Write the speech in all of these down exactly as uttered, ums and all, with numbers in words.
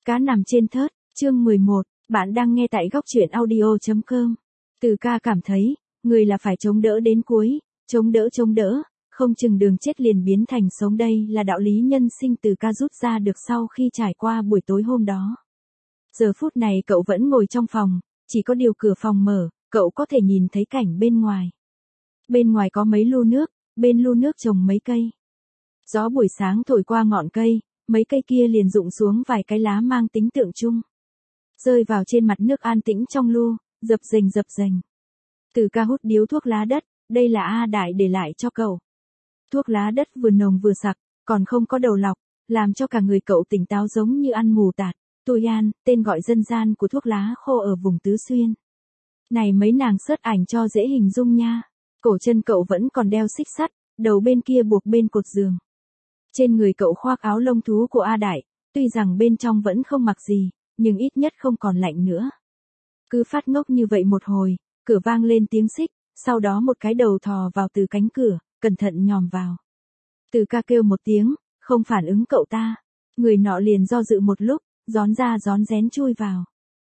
Cá nằm trên thớt, chương mười một, bạn đang nghe tại góc truyện audio chấm com. Từ ca cảm thấy, người là phải chống đỡ đến cuối, chống đỡ chống đỡ, không chừng đường chết liền biến thành sống, đây là đạo lý nhân sinh từ ca rút ra được sau khi trải qua buổi tối hôm đó. Giờ phút này cậu vẫn ngồi trong phòng, chỉ có điều cửa phòng mở, cậu có thể nhìn thấy cảnh bên ngoài. Bên ngoài có mấy lu nước, bên lu nước trồng mấy cây. Gió buổi sáng thổi qua ngọn cây, mấy cây kia liền rụng xuống vài cái lá mang tính tượng trưng. Rơi vào trên mặt nước an tĩnh trong lu, dập dềnh dập dềnh. Từ ca hút điếu thuốc lá đất, đây là A Đại để lại cho cậu. Thuốc lá đất vừa nồng vừa sặc, còn không có đầu lọc, làm cho cả người cậu tỉnh táo giống như ăn mù tạt. Tôi An, tên gọi dân gian của thuốc lá khô ở vùng Tứ Xuyên. Này mấy nàng sớt ảnh cho dễ hình dung nha. Cổ chân cậu vẫn còn đeo xích sắt, đầu bên kia buộc bên cột giường. Trên người cậu khoác áo lông thú của A Đại, tuy rằng bên trong vẫn không mặc gì, nhưng ít nhất không còn lạnh nữa. Cứ phát ngốc như vậy một hồi, cửa vang lên tiếng xích, sau đó một cái đầu thò vào từ cánh cửa, cẩn thận nhòm vào. Từ ca kêu một tiếng, không phản ứng cậu ta. Người nọ liền do dự một lúc, rón ra rón rén chui vào.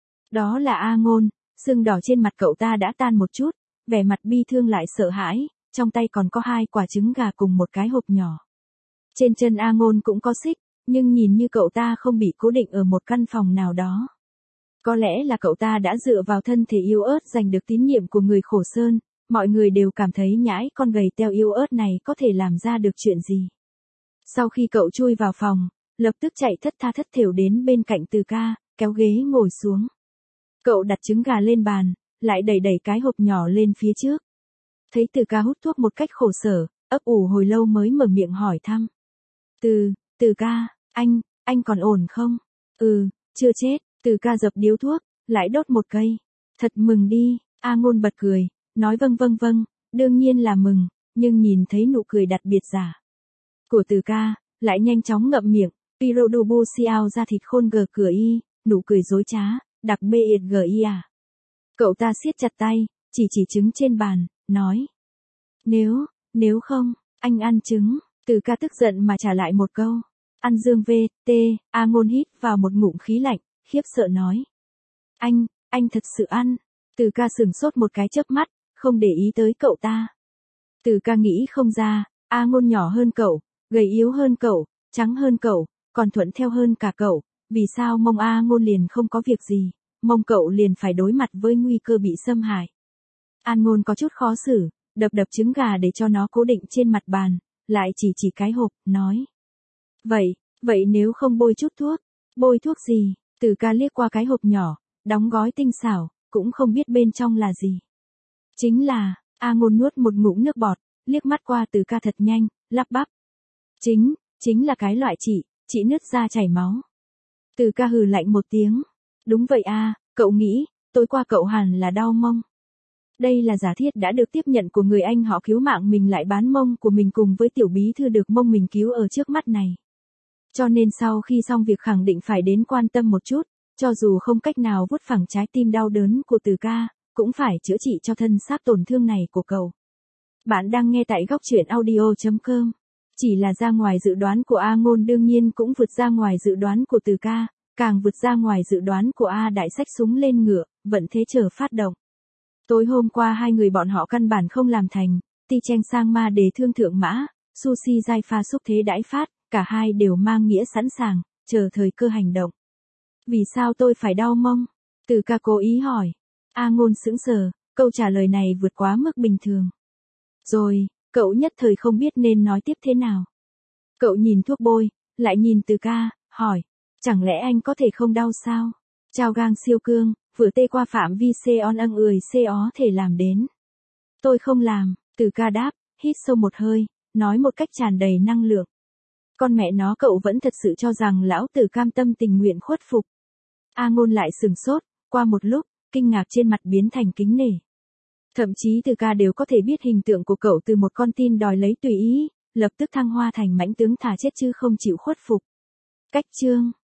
Đó là A Ngôn, sưng đỏ trên mặt cậu ta đã tan một chút, vẻ mặt bi thương lại sợ hãi, trong tay còn có hai quả trứng gà cùng một cái hộp nhỏ. Trên chân A Ngôn cũng có xích, nhưng nhìn như cậu ta không bị cố định ở một căn phòng nào đó. Có lẽ là cậu ta đã dựa vào thân thể yếu ớt giành được tín nhiệm của người Khổ Sơn, mọi người đều cảm thấy nhãi con gầy teo yếu ớt này có thể làm ra được chuyện gì. Sau khi cậu chui vào phòng, lập tức chạy thất tha thất thểu đến bên cạnh Từ ca, kéo ghế ngồi xuống. Cậu đặt trứng gà lên bàn, lại đẩy đẩy cái hộp nhỏ lên phía trước. Thấy Từ ca hút thuốc một cách khổ sở, ấp ủ hồi lâu mới mở miệng hỏi thăm. Từ, Từ ca, anh, anh còn ổn không? Ừ, chưa chết. Từ ca dập điếu thuốc, lại đốt một cây. Thật mừng đi, A Ngôn bật cười, nói vâng vâng vâng, đương nhiên là mừng, nhưng nhìn thấy nụ cười đặc biệt giả của Từ ca, lại nhanh chóng ngậm miệng, Pirodubu xiao ra thịt khôn gờ cửa y, nụ cười dối trá, đặc bê ịt gờ y à. Cậu ta siết chặt tay, chỉ chỉ trứng trên bàn, nói. Nếu, nếu không, anh ăn trứng. Từ ca tức giận mà trả lại một câu. Ăn dương vê, tê, A Ngôn hít vào một ngụm khí lạnh, khiếp sợ nói. Anh, anh thật sự ăn. Từ ca sửng sốt một cái chớp mắt, không để ý tới cậu ta. Từ ca nghĩ không ra, A Ngôn nhỏ hơn cậu, gầy yếu hơn cậu, trắng hơn cậu, còn thuận theo hơn cả cậu, vì sao mông A Ngôn liền không có việc gì, mông cậu liền phải đối mặt với nguy cơ bị xâm hại. A Ngôn có chút khó xử, đập đập trứng gà để cho nó cố định trên mặt bàn, lại chỉ chỉ cái hộp, nói. Vậy, vậy nếu không bôi chút thuốc, bôi thuốc gì? Từ ca liếc qua cái hộp nhỏ, đóng gói tinh xảo, cũng không biết bên trong là gì. Chính là, A Ngôn nuốt một ngụm nước bọt, liếc mắt qua Từ ca thật nhanh, lắp bắp. Chính, chính là cái loại trị, trị nứt da chảy máu. Từ ca hừ lạnh một tiếng. Đúng vậy a, cậu nghĩ, tối qua cậu hẳn là đau mông. Đây là giả thiết đã được tiếp nhận của người anh họ cứu mạng mình lại bán mông của mình cùng với tiểu bí thư được mông mình cứu ở trước mắt này. Cho nên sau khi xong việc khẳng định phải đến quan tâm một chút, cho dù không cách nào vuốt phẳng trái tim đau đớn của Từ ca, cũng phải chữa trị cho thân xác tổn thương này của cậu. Bạn đang nghe tại góc truyện audio chấm com. Chỉ là ra ngoài dự đoán của A Ngôn đương nhiên cũng vượt ra ngoài dự đoán của Từ ca, càng vượt ra ngoài dự đoán của A Đại xách súng lên ngựa, vận thế chờ phát động. Tối hôm qua hai người bọn họ căn bản không làm thành, ti tranh sang ma đề thương thượng mã, sushi giai pha xúc thế đãi phát, cả hai đều mang nghĩa sẵn sàng, chờ thời cơ hành động. Vì sao tôi phải đau mông? Từ ca cố ý hỏi. A Ngôn sững sờ, câu trả lời này vượt quá mức bình thường. Rồi, cậu nhất thời không biết nên nói tiếp thế nào. Cậu nhìn thuốc bôi, lại nhìn Từ ca, hỏi, chẳng lẽ anh có thể không đau sao? Chao gang siêu cương, vừa tê qua phạm vi xe on âng ười xe ó thể làm đến. Tôi không làm, Từ ca đáp, hít sâu một hơi, nói một cách tràn đầy năng lượng. Con mẹ nó cậu vẫn thật sự cho rằng lão tử cam tâm tình nguyện khuất phục. A Ngôn lại sừng sốt, qua một lúc, kinh ngạc trên mặt biến thành kính nể. Thậm chí Từ ca đều có thể biết hình tượng của cậu từ một con tin đòi lấy tùy ý, lập tức thăng hoa thành mãnh tướng thà chết chứ không chịu khuất phục. Cách chương